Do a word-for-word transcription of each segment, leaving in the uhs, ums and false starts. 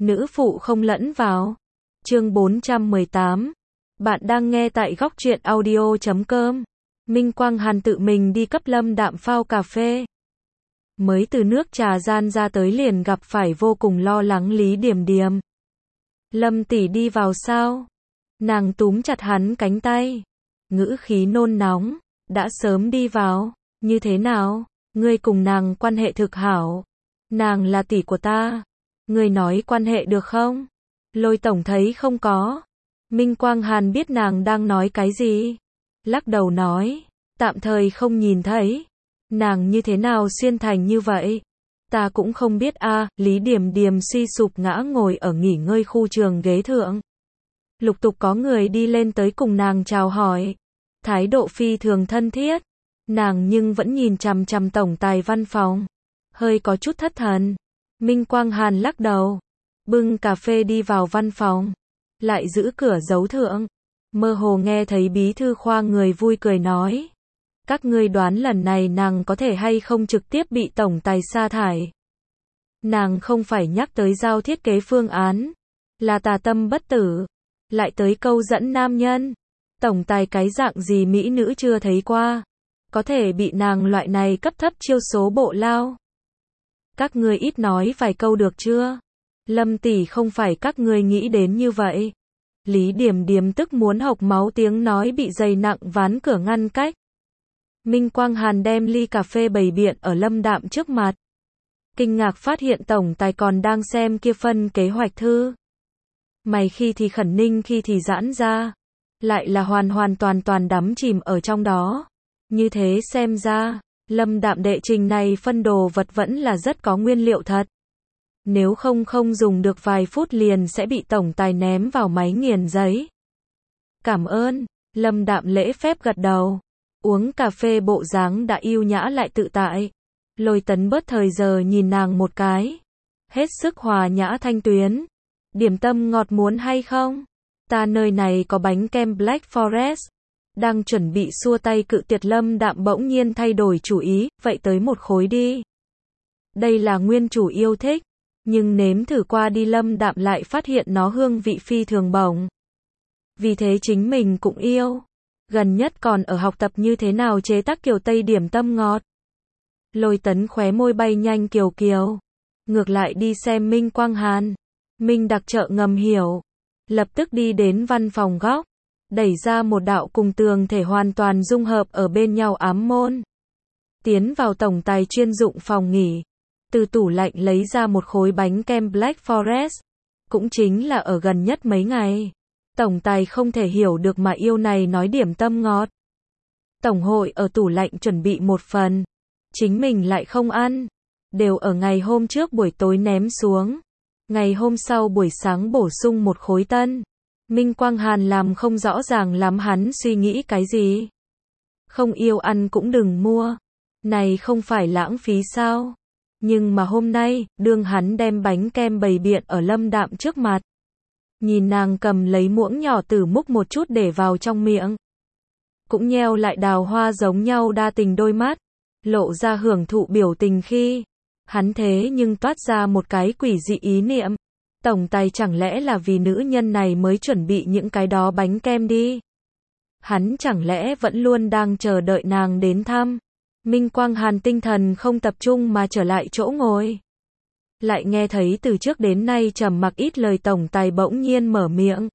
nữ phụ không lẫn vào. Chương bốn trăm mười tám. Bạn đang nghe tại góc truyện audio chấm com. Minh Quang Hàn tự mình đi cấp Lâm Đạm phao cà phê. Mới từ nước trà gian ra tới liền gặp phải vô cùng lo lắng Lý Điểm Điểm. Lâm tỷ đi vào sao? Nàng túm chặt hắn cánh tay. Ngữ khí nôn nóng. Đã sớm đi vào. Như thế nào? Ngươi cùng nàng quan hệ thực hảo. Nàng là tỷ của ta. Ngươi nói quan hệ được không? Lôi tổng thấy không có. Minh Quang Hàn biết nàng đang nói cái gì. Lắc đầu nói. Tạm thời không nhìn thấy. Nàng như thế nào xuyên thành như vậy? Ta cũng không biết a. À, Lý Điểm Điểm suy sụp ngã ngồi ở nghỉ ngơi khu trường ghế thượng. Lục tục có người đi lên tới cùng nàng chào hỏi. Thái độ phi thường thân thiết. Nàng nhưng vẫn nhìn chằm chằm tổng tài văn phòng. Hơi có chút thất thần. Minh Quang Hàn lắc đầu. Bưng cà phê đi vào văn phòng. Lại giữ cửa giấu thượng. Mơ hồ nghe thấy bí thư khoa người vui cười nói. Các ngươi đoán lần này nàng có thể hay không trực tiếp bị tổng tài sa thải. Nàng không phải nhắc tới giao thiết kế phương án. Là tà tâm bất tử. Lại tới câu dẫn nam nhân. Tổng tài cái dạng gì mỹ nữ chưa thấy qua. Có thể bị nàng loại này cấp thấp chiêu số bộ lao. Các ngươi ít nói vài câu được chưa? Lâm tỷ không phải các ngươi nghĩ đến như vậy. Lý Điểm Điểm tức muốn hộc máu tiếng nói bị dày nặng ván cửa ngăn cách. Minh Quang Hàn đem ly cà phê bày biện ở Lâm Đạm trước mặt. Kinh ngạc phát hiện tổng tài còn đang xem kia phân kế hoạch thư. Mày khi thì khẩn ninh khi thì giãn ra. Lại là hoàn hoàn toàn toàn đắm chìm ở trong đó. Như thế xem ra, Lâm Đạm đệ trình này phân đồ vật vẫn là rất có nguyên liệu thật. Nếu không không dùng được vài phút liền sẽ bị tổng tài ném vào máy nghiền giấy. Cảm ơn, Lâm Đạm lễ phép gật đầu. Uống cà phê bộ dáng đã yêu nhã lại tự tại. Lôi Tấn bớt thời giờ nhìn nàng một cái. Hết sức hòa nhã thanh tuyến. Điểm tâm ngọt muốn hay không? Ta nơi này có bánh kem Black Forest. Đang chuẩn bị xua tay cự tuyệt Lâm Đạm bỗng nhiên thay đổi chủ ý, vậy tới một khối đi. Đây là nguyên chủ yêu thích, nhưng nếm thử qua đi Lâm Đạm lại phát hiện nó hương vị phi thường bổng. Vì thế chính mình cũng yêu. Gần nhất còn ở học tập như thế nào chế tác kiểu Tây điểm tâm ngọt. Lôi Tấn khóe môi bay nhanh kiều kiều. Ngược lại đi xem Minh Quang Hàn. Minh đặc trợ ngầm hiểu. Lập tức đi đến văn phòng góc. Đẩy ra một đạo cùng tường thể hoàn toàn dung hợp ở bên nhau ám môn. Tiến vào tổng tài chuyên dụng phòng nghỉ. Từ tủ lạnh lấy ra một khối bánh kem Black Forest. Cũng chính là ở gần nhất mấy ngày. Tổng tài không thể hiểu được mà yêu này nói điểm tâm ngọt. Tổng hội ở tủ lạnh chuẩn bị một phần. Chính mình lại không ăn. Đều ở ngày hôm trước buổi tối ném xuống. Ngày hôm sau buổi sáng bổ sung một khối tân. Minh Quang Hàn làm không rõ ràng lắm hắn suy nghĩ cái gì. Không yêu ăn cũng đừng mua. Này không phải lãng phí sao? Nhưng mà hôm nay, đương hắn đem bánh kem bày biện ở Lâm Đạm trước mặt. Nhìn nàng cầm lấy muỗng nhỏ tử múc một chút để vào trong miệng. Cũng nheo lại đào hoa giống nhau đa tình đôi mắt. Lộ ra hưởng thụ biểu tình khi. Hắn thế nhưng toát ra một cái quỷ dị ý niệm. Tổng tài chẳng lẽ là vì nữ nhân này mới chuẩn bị những cái đó bánh kem đi. Hắn chẳng lẽ vẫn luôn đang chờ đợi nàng đến thăm. Minh Quang Hàn tinh thần không tập trung mà trở lại chỗ ngồi. Lại nghe thấy từ trước đến nay trầm mặc ít lời tổng tài bỗng nhiên mở miệng.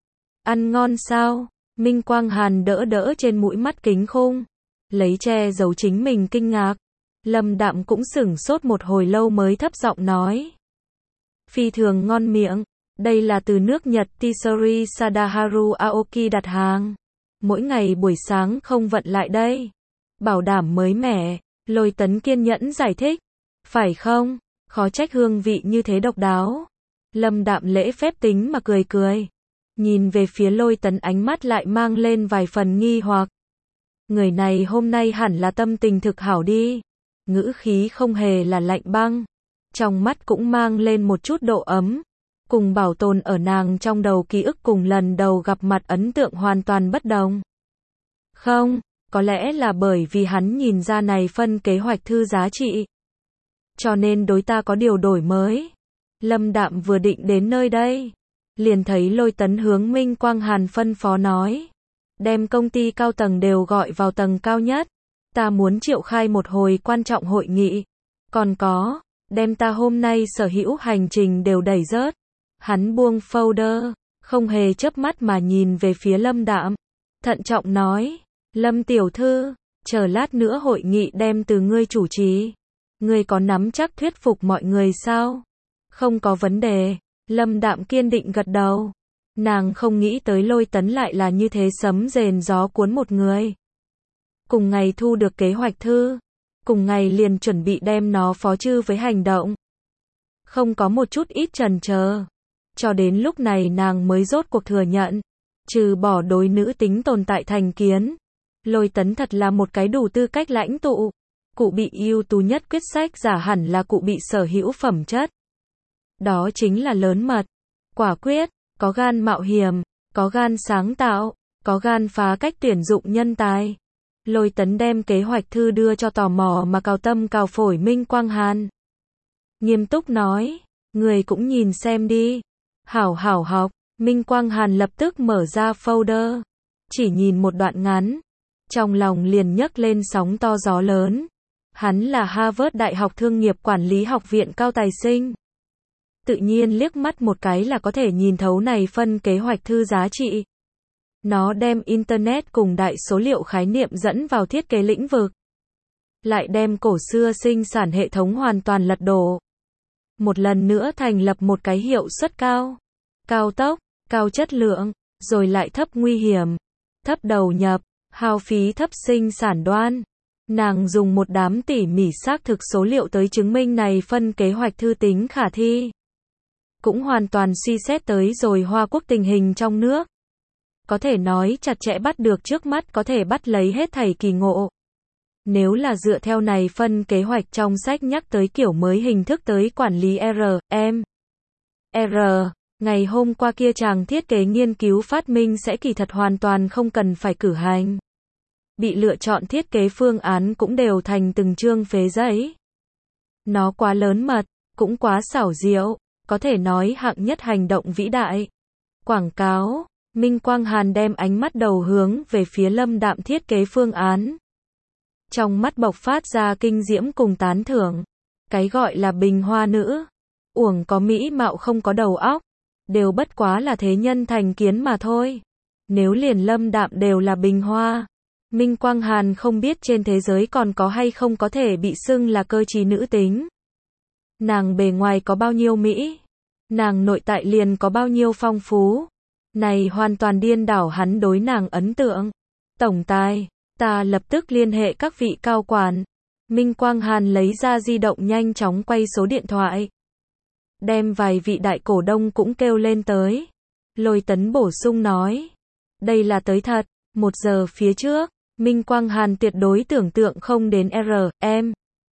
Ăn ngon sao? Minh Quang Hàn đỡ đỡ trên mũi mắt kính khung. Lấy che giấu chính mình kinh ngạc. Lâm Đạm cũng sửng sốt một hồi lâu mới thấp giọng nói. Phi thường ngon miệng. Đây là từ nước Nhật Tissori Sadaharu Aoki đặt hàng. Mỗi ngày buổi sáng không vận lại đây. Bảo đảm mới mẻ. Lôi Tấn kiên nhẫn giải thích. Phải không? Khó trách hương vị như thế độc đáo. Lâm Đạm lễ phép tính mà cười cười. Nhìn về phía Lôi Tấn ánh mắt lại mang lên vài phần nghi hoặc. Người này hôm nay hẳn là tâm tình thực hảo đi. Ngữ khí không hề là lạnh băng. Trong mắt cũng mang lên một chút độ ấm. Cùng bảo tồn ở nàng trong đầu ký ức cùng lần đầu gặp mặt ấn tượng hoàn toàn bất đồng. Không, có lẽ là bởi vì hắn nhìn ra này phân kế hoạch thư giá trị. Cho nên đối ta có điều đổi mới. Lâm Đạm vừa định đến nơi đây, liền thấy Lôi Tấn hướng Minh Quang Hàn phân phó nói. Đem công ty cao tầng đều gọi vào tầng cao nhất. Ta muốn triệu khai một hồi quan trọng hội nghị. Còn có, đem ta hôm nay sở hữu hành trình đều đẩy rớt. Hắn buông folder, không hề chớp mắt mà nhìn về phía Lâm Đạm. Thận trọng nói, Lâm tiểu thư, chờ lát nữa hội nghị đem từ ngươi chủ trì. Ngươi có nắm chắc thuyết phục mọi người sao? Không có vấn đề. Lâm Đạm kiên định gật đầu. Nàng không nghĩ tới Lôi Tấn lại là như thế sấm rền gió cuốn một người. Cùng ngày thu được kế hoạch thư, cùng ngày liền chuẩn bị đem nó phó chư với hành động. Không có một chút ít chần chờ. Cho đến lúc này nàng mới rốt cuộc thừa nhận, trừ bỏ đối nữ tính tồn tại thành kiến, Lôi Tấn thật là một cái đủ tư cách lãnh tụ. Cụ bị ưu tú nhất quyết sách giả hẳn là cụ bị sở hữu phẩm chất. Đó chính là lớn mật, quả quyết, có gan mạo hiểm, có gan sáng tạo, có gan phá cách tuyển dụng nhân tài. Lôi Tấn đem kế hoạch thư đưa cho tò mò mà cào tâm cào phổi Minh Quang Hàn. Nghiêm túc nói, người cũng nhìn xem đi. Hảo hảo học, Minh Quang Hàn lập tức mở ra folder. Chỉ nhìn một đoạn ngắn, trong lòng liền nhấc lên sóng to gió lớn. Hắn là Harvard Đại học Thương nghiệp Quản lý Học viện cao tài sinh. Tự nhiên liếc mắt một cái là có thể nhìn thấu này phân kế hoạch thư giá trị. Nó đem Internet cùng đại số liệu khái niệm dẫn vào thiết kế lĩnh vực. Lại đem cổ xưa sinh sản hệ thống hoàn toàn lật đổ. Một lần nữa thành lập một cái hiệu suất cao, cao tốc, cao chất lượng, rồi lại thấp nguy hiểm, thấp đầu nhập, hao phí thấp sinh sản đoan. Nàng dùng một đám tỉ mỉ xác thực số liệu tới chứng minh này phân kế hoạch thư tính khả thi. Cũng hoàn toàn suy xét tới rồi Hoa Quốc tình hình trong nước. Có thể nói chặt chẽ bắt được trước mắt, có thể bắt lấy hết thảy kỳ ngộ. Nếu là dựa theo này phân kế hoạch trong sách nhắc tới kiểu mới hình thức tới quản lý R, M, R, ngày hôm qua kia chàng thiết kế nghiên cứu phát minh sẽ kỳ thật hoàn toàn không cần phải cử hành. Bị lựa chọn thiết kế phương án cũng đều thành từng chương phế giấy. Nó quá lớn mật, cũng quá xảo diệu, có thể nói hạng nhất hành động vĩ đại. Quảng cáo, Minh Quang Hàn đem ánh mắt đầu hướng về phía Lâm Đạm thiết kế phương án. Trong mắt bộc phát ra kinh diễm cùng tán thưởng. Cái gọi là bình hoa nữ, uổng có mỹ mạo không có đầu óc, đều bất quá là thế nhân thành kiến mà thôi. Nếu liền Lâm Đạm đều là bình hoa, Minh Quang Hàn không biết trên thế giới còn có hay không có thể bị xưng là cơ trí nữ tính. Nàng bề ngoài có bao nhiêu mỹ, nàng nội tại liền có bao nhiêu phong phú. Này hoàn toàn điên đảo hắn đối nàng ấn tượng. Tổng tài, ta lập tức liên hệ các vị cao quản. Minh Quang Hàn lấy ra di động nhanh chóng quay số điện thoại. Đem vài vị đại cổ đông cũng kêu lên tới. Lôi Tấn bổ sung nói. Đây là tới thật, một giờ phía trước, Minh Quang Hàn tuyệt đối tưởng tượng không đến R, M,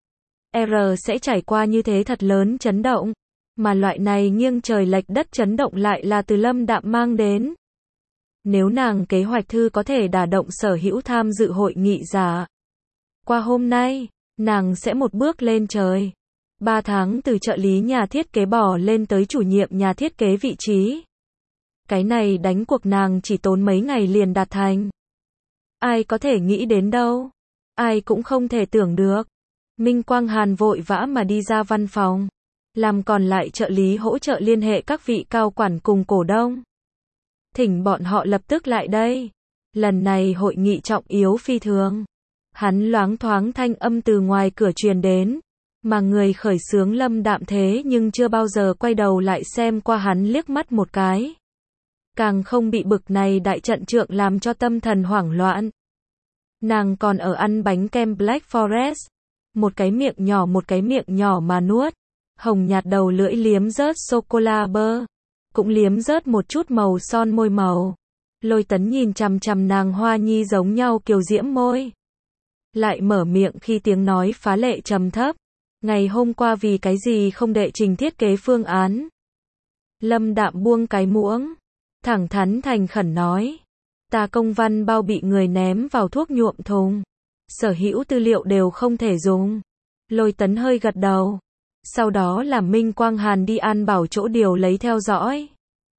R sẽ trải qua như thế thật lớn chấn động. Mà loại này nghiêng trời lệch đất chấn động lại là từ Lâm Đạm mang đến. Nếu nàng kế hoạch thư có thể đả động sở hữu tham dự hội nghị giả. Qua hôm nay, nàng sẽ một bước lên trời. Ba tháng từ trợ lý nhà thiết kế bỏ lên tới chủ nhiệm nhà thiết kế vị trí. Cái này đánh cuộc nàng chỉ tốn mấy ngày liền đạt thành. Ai có thể nghĩ đến đâu. Ai cũng không thể tưởng được. Minh Quang Hàn vội vã mà đi ra văn phòng. Làm còn lại trợ lý hỗ trợ liên hệ các vị cao quản cùng cổ đông. Thỉnh bọn họ lập tức lại đây. Lần này hội nghị trọng yếu phi thường. Hắn loáng thoáng thanh âm từ ngoài cửa truyền đến. Mà người khởi xướng Lâm Đạm thế nhưng chưa bao giờ quay đầu lại xem qua hắn liếc mắt một cái. Càng không bị bực này đại trận trượng làm cho tâm thần hoảng loạn. Nàng còn ở ăn bánh kem Black Forest. Một cái miệng nhỏ một cái miệng nhỏ mà nuốt. Hồng nhạt đầu lưỡi liếm rớt sô-cô-la bơ. Cũng liếm rớt một chút màu son môi màu. Lôi Tấn nhìn chằm chằm nàng hoa nhi giống nhau kiều diễm môi. Lại mở miệng khi tiếng nói phá lệ trầm thấp. Ngày hôm qua vì cái gì không đệ trình thiết kế phương án. Lâm Đạm buông cái muỗng. Thẳng thắn thành khẩn nói. Ta công văn bao bị người ném vào thuốc nhuộm thùng. Sở hữu tư liệu đều không thể dùng. Lôi Tấn hơi gật đầu. Sau đó làm Minh Quang Hàn đi An Bảo chỗ điều lấy theo dõi.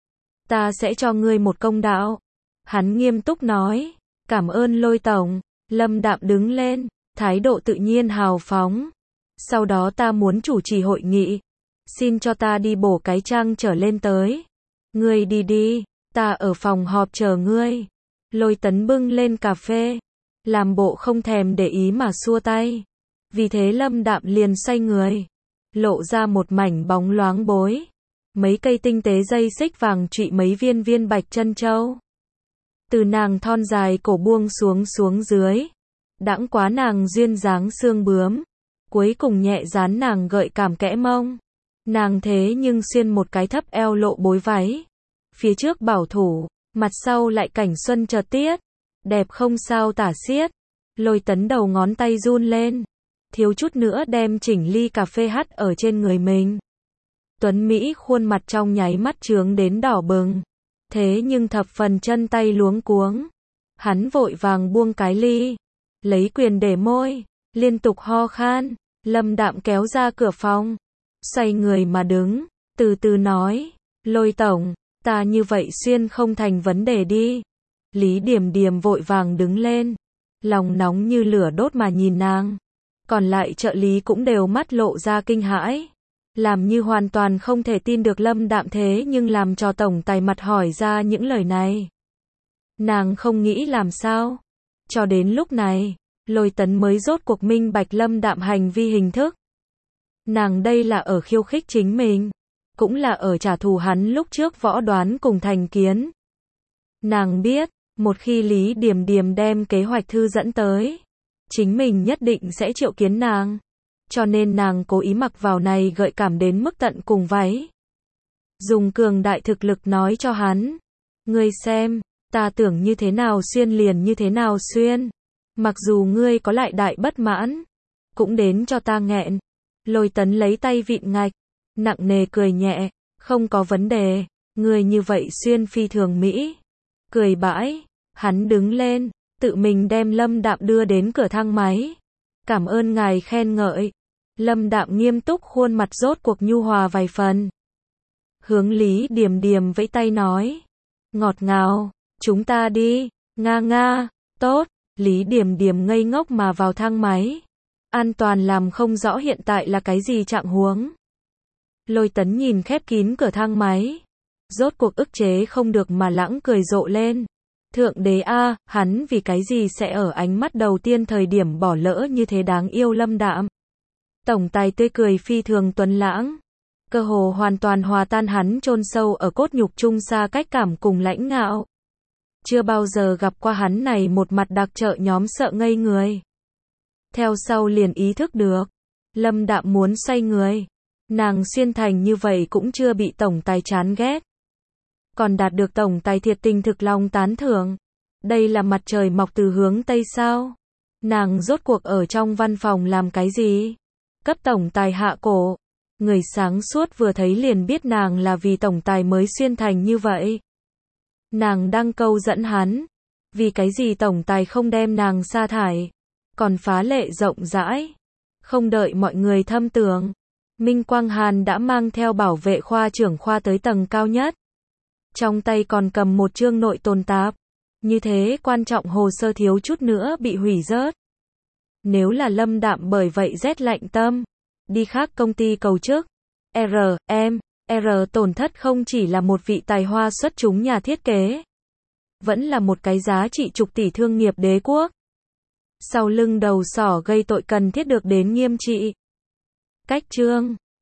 Ta sẽ cho ngươi một công đạo. Hắn nghiêm túc nói. Cảm ơn Lôi tổng. Lâm Đạm đứng lên, thái độ tự nhiên hào phóng. Sau đó ta muốn chủ trì hội nghị. Xin cho ta đi bổ cái trang trở lên tới. Ngươi đi đi, ta ở phòng họp chờ ngươi. Lôi Tấn bưng lên cà phê. Làm bộ không thèm để ý mà xua tay. Vì thế Lâm Đạm liền xoay người. Lộ ra một mảnh bóng loáng bối. Mấy cây tinh tế dây xích vàng trụy mấy viên viên bạch chân châu. Từ nàng thon dài cổ buông xuống xuống dưới. Đãng quá nàng duyên dáng xương bướm. Cuối cùng nhẹ dán nàng gợi cảm kẽ mông. Nàng thế nhưng xuyên một cái thấp eo lộ bối váy. Phía trước bảo thủ, mặt sau lại cảnh xuân chợt tiết. Đẹp không sao tả xiết. Lôi Tấn đầu ngón tay run lên. Thiếu chút nữa đem chỉnh ly cà phê hắt ở trên người mình. Tuấn Mỹ khuôn mặt trong nháy mắt trướng đến đỏ bừng. Thế nhưng thập phần chân tay luống cuống. Hắn vội vàng buông cái ly. Lấy quyền để môi. Liên tục ho khan. Lâm Đạm kéo ra cửa phòng. Xoay người mà đứng. Từ từ nói. Lôi tổng, ta như vậy xuyên không thành vấn đề đi. Lý Điểm Điểm vội vàng đứng lên. Lòng nóng như lửa đốt mà nhìn nàng. Còn lại trợ lý cũng đều mắt lộ ra kinh hãi. Làm như hoàn toàn không thể tin được Lâm Đạm thế nhưng làm cho tổng tài mặt hỏi ra những lời này. Nàng không nghĩ làm sao. Cho đến lúc này, Lôi Tấn mới rốt cuộc minh bạch Lâm Đạm hành vi hình thức. Nàng đây là ở khiêu khích chính mình. Cũng là ở trả thù hắn lúc trước võ đoán cùng thành kiến. Nàng biết, một khi Lý Điểm Điểm đem kế hoạch thư dẫn tới, chính mình nhất định sẽ triệu kiến nàng. Cho nên nàng cố ý mặc vào này gợi cảm đến mức tận cùng váy. Dùng cường đại thực lực nói cho hắn. Ngươi xem, ta tưởng như thế nào xuyên liền như thế nào xuyên. Mặc dù ngươi có lại đại bất mãn, cũng đến cho ta nghẹn. Lôi Tấn lấy tay vịn ngạch, nặng nề cười nhẹ. Không có vấn đề, ngươi như vậy xuyên phi thường mỹ. Cười bãi, hắn đứng lên, tự mình đem Lâm Đạm đưa đến cửa thang máy. Cảm ơn ngài khen ngợi. Lâm Đạm nghiêm túc khuôn mặt rốt cuộc nhu hòa vài phần. Hướng Lý Điểm Điểm vẫy tay nói. Ngọt ngào, chúng ta đi, nga nga, tốt. Lý Điểm Điểm ngây ngốc mà vào thang máy. An toàn làm không rõ hiện tại là cái gì trạng huống. Lôi Tấn nhìn khép kín cửa thang máy. Rốt cuộc ức chế không được mà lãng cười rộ lên. Thượng đế a, hắn vì cái gì sẽ ở ánh mắt đầu tiên thời điểm bỏ lỡ như thế đáng yêu Lâm Đạm. Tổng tài tươi cười phi thường tuấn lãng. Cơ hồ hoàn toàn hòa tan hắn chôn sâu ở cốt nhục chung xa cách cảm cùng lãnh ngạo. Chưa bao giờ gặp qua hắn này một mặt đặc trợ nhóm sợ ngây người. Theo sau liền ý thức được. Lâm Đạm muốn xoay người. Nàng xuyên thành như vậy cũng chưa bị tổng tài chán ghét. Còn đạt được tổng tài thiệt tình thực lòng tán thưởng. Đây là mặt trời mọc từ hướng Tây sao? Nàng rốt cuộc ở trong văn phòng làm cái gì? Cấp tổng tài hạ cổ. Người sáng suốt vừa thấy liền biết nàng là vì tổng tài mới xuyên thành như vậy. Nàng đang câu dẫn hắn. Vì cái gì tổng tài không đem nàng sa thải? Còn phá lệ rộng rãi. Không đợi mọi người thâm tưởng. Minh Quang Hàn đã mang theo bảo vệ khoa trưởng khoa tới tầng cao nhất. Trong tay còn cầm một chương nội tồn tạp. Như thế quan trọng hồ sơ thiếu chút nữa bị hủy rớt. Nếu là Lâm Đạm bởi vậy rét lạnh tâm. Đi khác công ty cầu chức. R, M, R tổn thất không chỉ là một vị tài hoa xuất chúng nhà thiết kế. Vẫn là một cái giá trị chục tỷ thương nghiệp đế quốc. Sau lưng đầu sỏ gây tội cần thiết được đến nghiêm trị. Cách chương